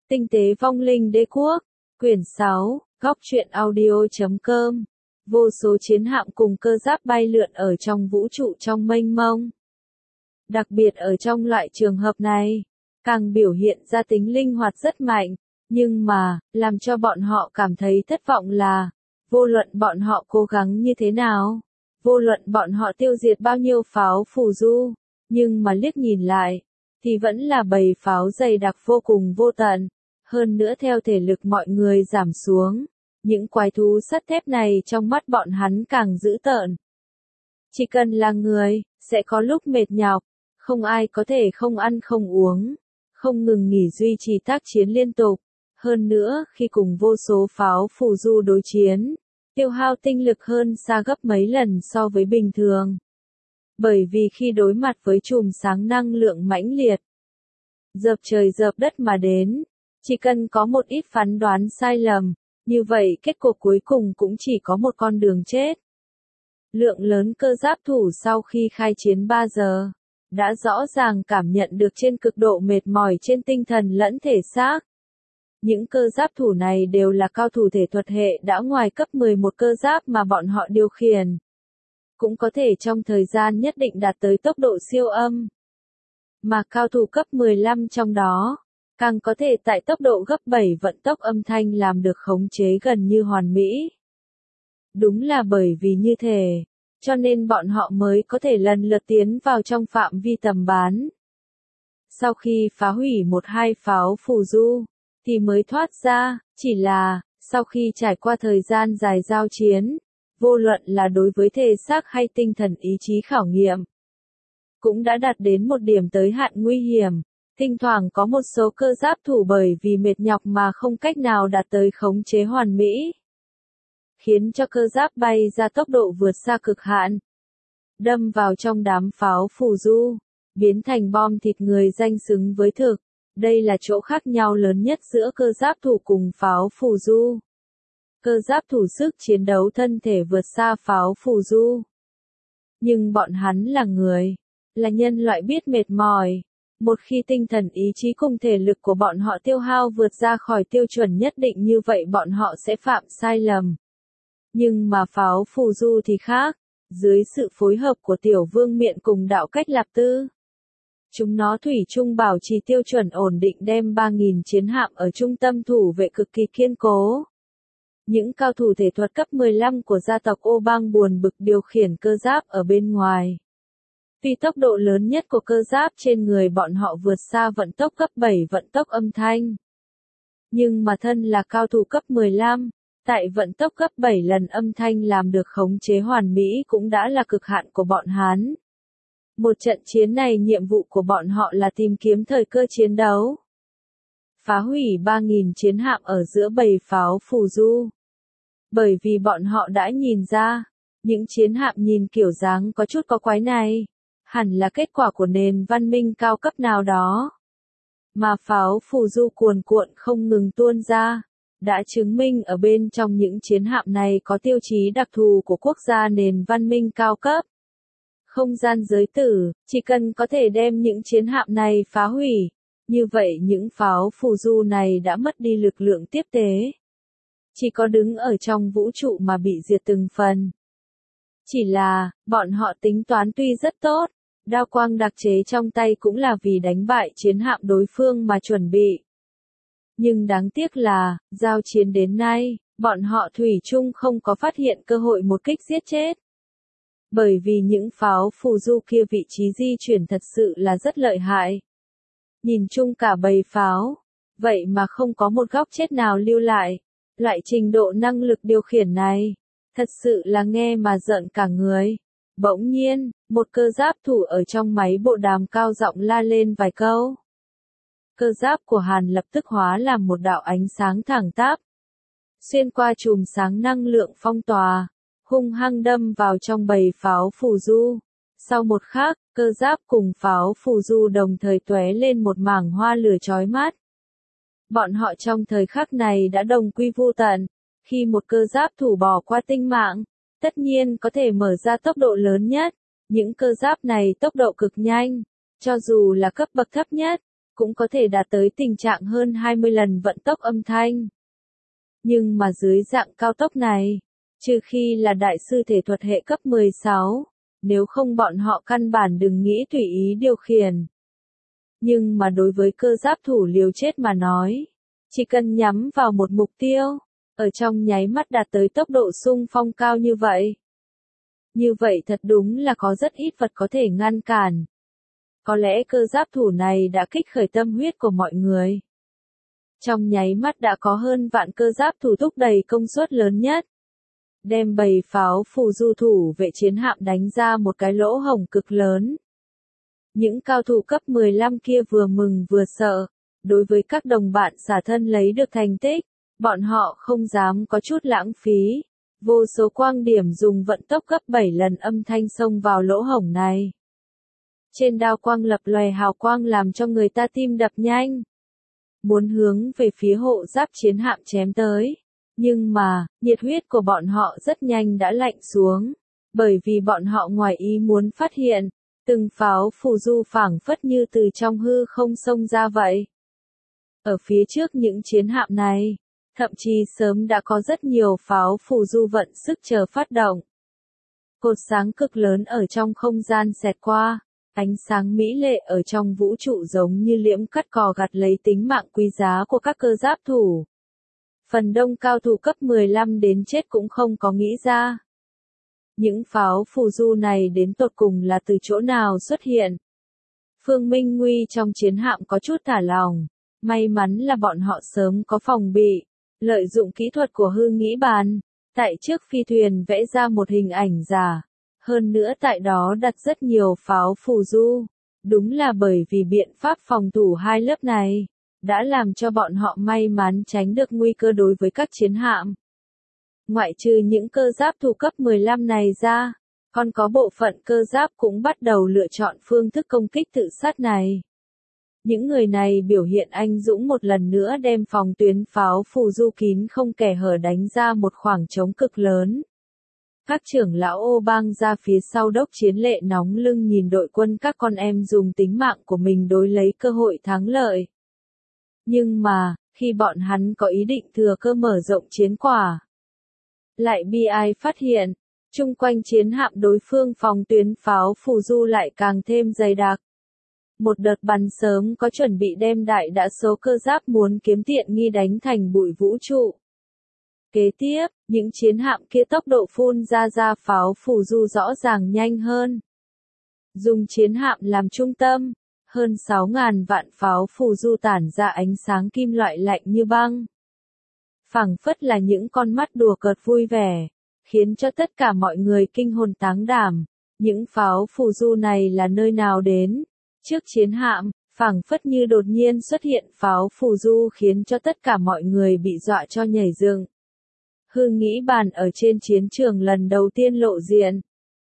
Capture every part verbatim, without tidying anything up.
Tinh tế vong linh đế quốc, quyển sáu, góc truyện audio.com. Vô số chiến hạm cùng cơ giáp bay lượn ở trong vũ trụ trong mênh mông. Đặc biệt ở trong loại trường hợp này, càng biểu hiện ra tính linh hoạt rất mạnh, nhưng mà, làm cho bọn họ cảm thấy thất vọng là, vô luận bọn họ cố gắng như thế nào, vô luận bọn họ tiêu diệt bao nhiêu pháo phù du, nhưng mà liếc nhìn lại, thì vẫn là bầy pháo dày đặc vô cùng vô tận. Hơn nữa theo thể lực mọi người giảm xuống, những quái thú sắt thép này trong mắt bọn hắn càng dữ tợn. Chỉ cần là người, sẽ có lúc mệt nhọc, không ai có thể không ăn không uống, không ngừng nghỉ duy trì tác chiến liên tục. Hơn nữa, khi cùng vô số pháo phù du đối chiến, tiêu hao tinh lực hơn xa gấp mấy lần so với bình thường. Bởi vì khi đối mặt với chùm sáng năng lượng mãnh liệt, dợp trời dợp đất mà đến, chỉ cần có một ít phán đoán sai lầm, như vậy kết cục cuối cùng cũng chỉ có một con đường chết. Lượng lớn cơ giáp thủ sau khi khai chiến ba giờ, đã rõ ràng cảm nhận được trên cực độ mệt mỏi trên tinh thần lẫn thể xác. Những cơ giáp thủ này đều là cao thủ thể thuật hệ đã ngoài cấp mười một cơ giáp mà bọn họ điều khiển. Cũng có thể trong thời gian nhất định đạt tới tốc độ siêu âm. Mà cao thủ cấp mười lăm trong đó, càng có thể tại tốc độ gấp bảy vận tốc âm thanh làm được khống chế gần như hoàn mỹ. Đúng là bởi vì như thế, cho nên bọn họ mới có thể lần lượt tiến vào trong phạm vi tầm bắn. Sau khi phá hủy một hai pháo phù du, thì mới thoát ra, chỉ là, sau khi trải qua thời gian dài giao chiến, vô luận là đối với thể xác hay tinh thần ý chí khảo nghiệm, cũng đã đạt đến một điểm tới hạn nguy hiểm. Thỉnh thoảng có một số cơ giáp thủ bởi vì mệt nhọc mà không cách nào đạt tới khống chế hoàn mỹ, khiến cho cơ giáp bay ra tốc độ vượt xa cực hạn, đâm vào trong đám pháo phù du, biến thành bom thịt người danh xứng với thực. Đây là chỗ khác nhau lớn nhất giữa cơ giáp thủ cùng pháo phù du. Cơ giáp thủ sức chiến đấu thân thể vượt xa pháo phù du. Nhưng bọn hắn là người, là nhân loại biết mệt mỏi. Một khi tinh thần ý chí cùng thể lực của bọn họ tiêu hao vượt ra khỏi tiêu chuẩn nhất định như vậy bọn họ sẽ phạm sai lầm. Nhưng mà pháo phù du thì khác, dưới sự phối hợp của tiểu vương miện cùng đạo cách lạp tư, chúng nó thủy chung bảo trì tiêu chuẩn ổn định đem ba nghìn chiến hạm ở trung tâm thủ vệ cực kỳ kiên cố. Những cao thủ thể thuật cấp mười lăm của gia tộc Ô Bang buồn bực điều khiển cơ giáp ở bên ngoài. Vì tốc độ lớn nhất của cơ giáp trên người bọn họ vượt xa vận tốc cấp bảy vận tốc âm thanh. Nhưng mà thân là cao thủ cấp mười lăm, tại vận tốc cấp bảy lần âm thanh làm được khống chế hoàn mỹ cũng đã là cực hạn của bọn hắn. Một trận chiến này nhiệm vụ của bọn họ là tìm kiếm thời cơ chiến đấu. Phá hủy ba nghìn chiến hạm ở giữa bầy pháo phù du. Bởi vì bọn họ đã nhìn ra, những chiến hạm nhìn kiểu dáng có chút có quái này, hẳn là kết quả của nền văn minh cao cấp nào đó. Mà pháo phù du cuồn cuộn không ngừng tuôn ra, đã chứng minh ở bên trong những chiến hạm này có tiêu chí đặc thù của quốc gia nền văn minh cao cấp. Không gian giới tử, chỉ cần có thể đem những chiến hạm này phá hủy, như vậy những pháo phù du này đã mất đi lực lượng tiếp tế. Chỉ có đứng ở trong vũ trụ mà bị diệt từng phần. Chỉ là, bọn họ tính toán tuy rất tốt, đao quang đặc chế trong tay cũng là vì đánh bại chiến hạm đối phương mà chuẩn bị. Nhưng đáng tiếc là, giao chiến đến nay, bọn họ thủy chung không có phát hiện cơ hội một kích giết chết. Bởi vì những pháo phù du kia vị trí di chuyển thật sự là rất lợi hại. Nhìn chung cả bầy pháo, vậy mà không có một góc chết nào lưu lại. Loại trình độ năng lực điều khiển này, thật sự là nghe mà giận cả người. Bỗng nhiên, một cơ giáp thủ ở trong máy bộ đàm cao giọng la lên vài câu. Cơ giáp của Hàn lập tức hóa làm một đạo ánh sáng thẳng tắp, xuyên qua chùm sáng năng lượng phong tỏa, hung hăng đâm vào trong bầy pháo phù du. Sau một khắc, cơ giáp cùng pháo phù du đồng thời tóe lên một mảng hoa lửa chói mắt. Bọn họ trong thời khắc này đã đồng quy vu tận. Khi một cơ giáp thủ bỏ qua tinh mạng, tất nhiên có thể mở ra tốc độ lớn nhất. Những cơ giáp này tốc độ cực nhanh, cho dù là cấp bậc thấp nhất, cũng có thể đạt tới tình trạng hơn hai mươi lần vận tốc âm thanh. Nhưng mà dưới dạng cao tốc này, trừ khi là đại sư thể thuật hệ cấp mười sáu, nếu không bọn họ căn bản đừng nghĩ tùy ý điều khiển. Nhưng mà đối với cơ giáp thủ liều chết mà nói, chỉ cần nhắm vào một mục tiêu, ở trong nháy mắt đạt tới tốc độ xung phong cao như vậy. Như vậy thật đúng là có rất ít vật có thể ngăn cản. Có lẽ cơ giáp thủ này đã kích khởi tâm huyết của mọi người. Trong nháy mắt đã có hơn vạn cơ giáp thủ thúc đẩy công suất lớn nhất. Đem bầy pháo phù du thủ vệ chiến hạm đánh ra một cái lỗ hổng cực lớn. Những cao thủ cấp mười lăm kia vừa mừng vừa sợ. Đối với các đồng bạn xả thân lấy được thành tích, bọn họ không dám có chút lãng phí. Vô số quang điểm dùng vận tốc gấp bảy lần âm thanh xông vào lỗ hổng này. Trên đao quang lập lòe hào quang làm cho người ta tim đập nhanh. Muốn hướng về phía hộ giáp chiến hạm chém tới. Nhưng mà, nhiệt huyết của bọn họ rất nhanh đã lạnh xuống. Bởi vì bọn họ ngoài ý muốn phát hiện, từng pháo phù du phảng phất như từ trong hư không xông ra vậy. Ở phía trước những chiến hạm này, thậm chí sớm đã có rất nhiều pháo phù du vận sức chờ phát động. Cột sáng cực lớn ở trong không gian xẹt qua, ánh sáng mỹ lệ ở trong vũ trụ giống như liễm cắt cò gặt lấy tính mạng quý giá của các cơ giáp thủ. Phần đông cao thủ cấp mười lăm đến chết cũng không có nghĩ ra. Những pháo phù du này đến tột cùng là từ chỗ nào xuất hiện. Phương Minh Nguy trong chiến hạm có chút thả lòng. May mắn là bọn họ sớm có phòng bị, lợi dụng kỹ thuật của hư nghĩ bàn, tại trước phi thuyền vẽ ra một hình ảnh giả, hơn nữa tại đó đặt rất nhiều pháo phù du. Đúng là bởi vì biện pháp phòng thủ hai lớp này, đã làm cho bọn họ may mắn tránh được nguy cơ đối với các chiến hạm. Ngoại trừ những cơ giáp thủ cấp mười lăm này ra, còn có bộ phận cơ giáp cũng bắt đầu lựa chọn phương thức công kích tự sát này. Những người này biểu hiện anh dũng một lần nữa đem phòng tuyến pháo phù du kín không kẻ hở đánh ra một khoảng trống cực lớn. Các trưởng lão ô bang ra phía sau đốc chiến lệ nóng lưng nhìn đội quân các con em dùng tính mạng của mình đối lấy cơ hội thắng lợi. Nhưng mà, khi bọn hắn có ý định thừa cơ mở rộng chiến quả, lại bi ai phát hiện, chung quanh chiến hạm đối phương phòng tuyến pháo phù du lại càng thêm dày đặc. Một đợt bắn sớm có chuẩn bị đem đại đa số cơ giáp muốn kiếm tiện nghi đánh thành bụi vũ trụ. Kế tiếp, những chiến hạm kia tốc độ phun ra ra pháo phù du rõ ràng nhanh hơn. Dùng chiến hạm làm trung tâm, hơn sáu ngàn vạn pháo phù du tản ra ánh sáng kim loại lạnh như băng. Phảng phất là những con mắt đùa cợt vui vẻ, khiến cho tất cả mọi người kinh hồn táng đảm. Những pháo phù du này là nơi nào đến? Trước chiến hạm, phảng phất như đột nhiên xuất hiện pháo phù du khiến cho tất cả mọi người bị dọa cho nhảy dựng. Hư nghĩ bàn ở trên chiến trường lần đầu tiên lộ diện,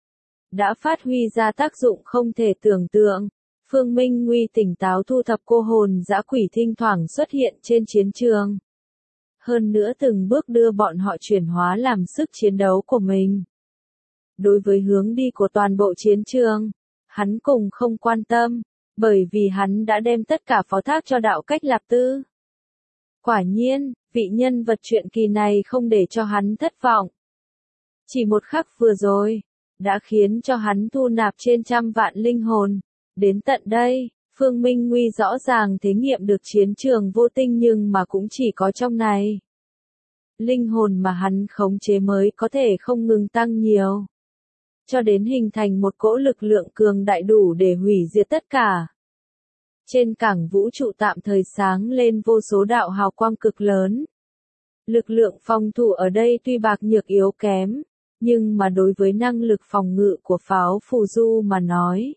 đã phát huy ra tác dụng không thể tưởng tượng. Phương Minh Nguy tỉnh táo thu thập cô hồn dã quỷ thỉnh thoảng xuất hiện trên chiến trường. Hơn nữa từng bước đưa bọn họ chuyển hóa làm sức chiến đấu của mình. Đối với hướng đi của toàn bộ chiến trường, hắn cùng không quan tâm, bởi vì hắn đã đem tất cả phó thác cho đạo cách Lạp Tư. Quả nhiên, vị nhân vật truyện kỳ này không để cho hắn thất vọng. Chỉ một khắc vừa rồi, đã khiến cho hắn thu nạp trên trăm vạn linh hồn. Đến tận đây, Phương Minh Nguy rõ ràng thí nghiệm được chiến trường vô tinh nhưng mà cũng chỉ có trong này. Linh hồn mà hắn khống chế mới có thể không ngừng tăng nhiều. Cho đến hình thành một cỗ lực lượng cường đại đủ để hủy diệt tất cả. Trên cảng vũ trụ tạm thời sáng lên vô số đạo hào quang cực lớn. Lực lượng phòng thủ ở đây tuy bạc nhược yếu kém, nhưng mà đối với năng lực phòng ngự của pháo phù du mà nói,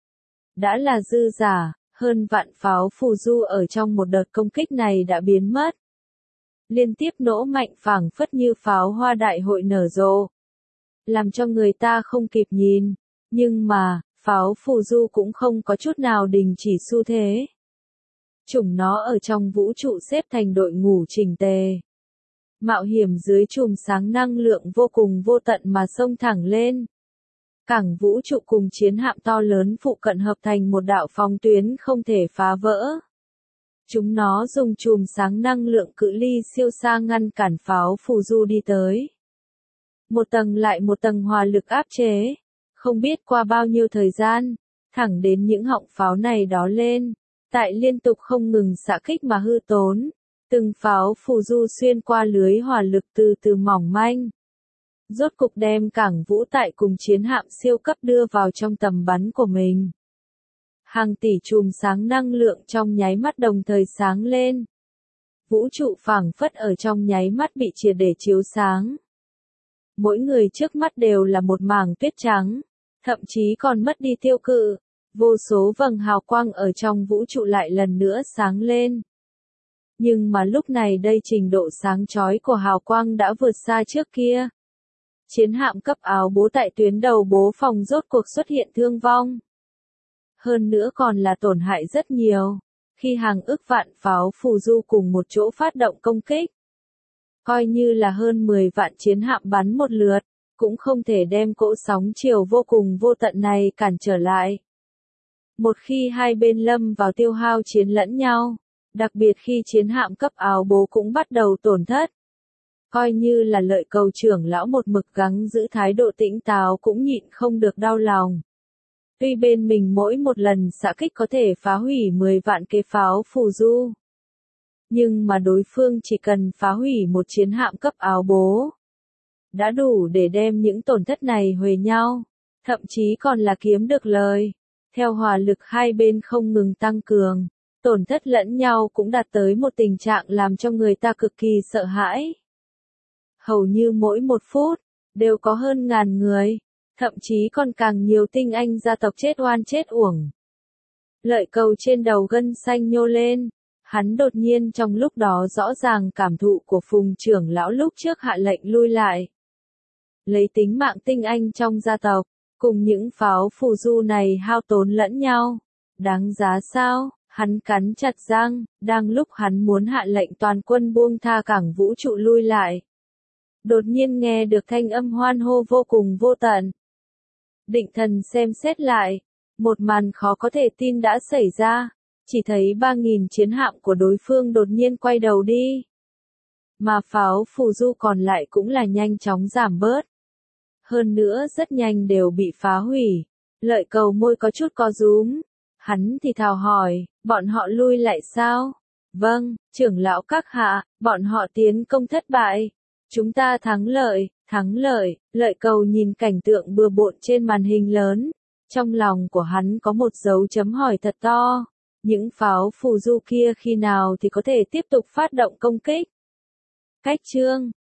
đã là dư giả. Hơn vạn pháo phù du ở trong một đợt công kích này đã biến mất. Liên tiếp nổ mạnh phảng phất như pháo hoa đại hội nở rộ, làm cho người ta không kịp nhìn. Nhưng mà, pháo phù du cũng không có chút nào đình chỉ xu thế. Chủng nó ở trong vũ trụ xếp thành đội ngũ chỉnh tề. Mạo hiểm dưới chùm sáng năng lượng vô cùng vô tận mà xông thẳng lên. Cảng vũ trụ cùng chiến hạm to lớn phụ cận hợp thành một đạo phòng tuyến không thể phá vỡ. Chúng nó dùng chùm sáng năng lượng cự ly siêu xa ngăn cản pháo phù du đi tới. Một tầng lại một tầng hỏa lực áp chế. Không biết qua bao nhiêu thời gian, thẳng đến những họng pháo này đó lên, tại liên tục không ngừng xạ kích mà hư tốn, từng pháo phù du xuyên qua lưới hỏa lực từ từ mỏng manh. Rốt cục đem cảng vũ tại cùng chiến hạm siêu cấp đưa vào trong tầm bắn của mình. Hàng tỷ chùm sáng năng lượng trong nháy mắt đồng thời sáng lên. Vũ trụ phảng phất ở trong nháy mắt bị triệt để chiếu sáng. Mỗi người trước mắt đều là một mảng tuyết trắng, thậm chí còn mất đi tiêu cự. Vô số vầng hào quang ở trong vũ trụ lại lần nữa sáng lên. Nhưng mà lúc này đây trình độ sáng chói của hào quang đã vượt xa trước kia. Chiến hạm cấp áo bố tại tuyến đầu bố phòng rốt cuộc xuất hiện thương vong. Hơn nữa còn là tổn hại rất nhiều, khi hàng ức vạn pháo phù du cùng một chỗ phát động công kích. Coi như là hơn mười vạn chiến hạm bắn một lượt, cũng không thể đem cỗ sóng chiều vô cùng vô tận này cản trở lại. Một khi hai bên lâm vào tiêu hao chiến lẫn nhau, đặc biệt khi chiến hạm cấp áo bố cũng bắt đầu tổn thất. Coi như là Lợi Cầu trưởng lão một mực gắng giữ thái độ tĩnh táo cũng nhịn không được đau lòng. Tuy bên mình mỗi một lần xạ kích có thể phá hủy mười vạn cái pháo phù du. Nhưng mà đối phương chỉ cần phá hủy một chiến hạm cấp áo bố. Đã đủ để đem những tổn thất này huề nhau, thậm chí còn là kiếm được lời. Theo hỏa lực hai bên không ngừng tăng cường, tổn thất lẫn nhau cũng đạt tới một tình trạng làm cho người ta cực kỳ sợ hãi. Hầu như mỗi một phút, đều có hơn ngàn người, thậm chí còn càng nhiều tinh anh gia tộc chết oan chết uổng. Lợi Cầu trên đầu gân xanh nhô lên, hắn đột nhiên trong lúc đó rõ ràng cảm thụ của Phùng trưởng lão lúc trước hạ lệnh lui lại. Lấy tính mạng tinh anh trong gia tộc, cùng những pháo phù du này hao tốn lẫn nhau. Đáng giá sao? Hắn cắn chặt răng, đang lúc hắn muốn hạ lệnh toàn quân buông tha cảng vũ trụ lui lại. Đột nhiên nghe được thanh âm hoan hô vô cùng vô tận. Định thần xem xét lại, một màn khó có thể tin đã xảy ra, chỉ thấy ba nghìn chiến hạm của đối phương đột nhiên quay đầu đi. Mà pháo phù du còn lại cũng là nhanh chóng giảm bớt. Hơn nữa rất nhanh đều bị phá hủy. Lợi Cầu môi có chút co rúm. Hắn thì thào hỏi, bọn họ lui lại sao? Vâng, trưởng lão các hạ, bọn họ tiến công thất bại. Chúng ta thắng lợi, thắng lợi. Lợi Cầu nhìn cảnh tượng bừa bộn trên màn hình lớn. Trong lòng của hắn có một dấu chấm hỏi thật to. Những pháo phù du kia khi nào thì có thể tiếp tục phát động công kích? Cách chương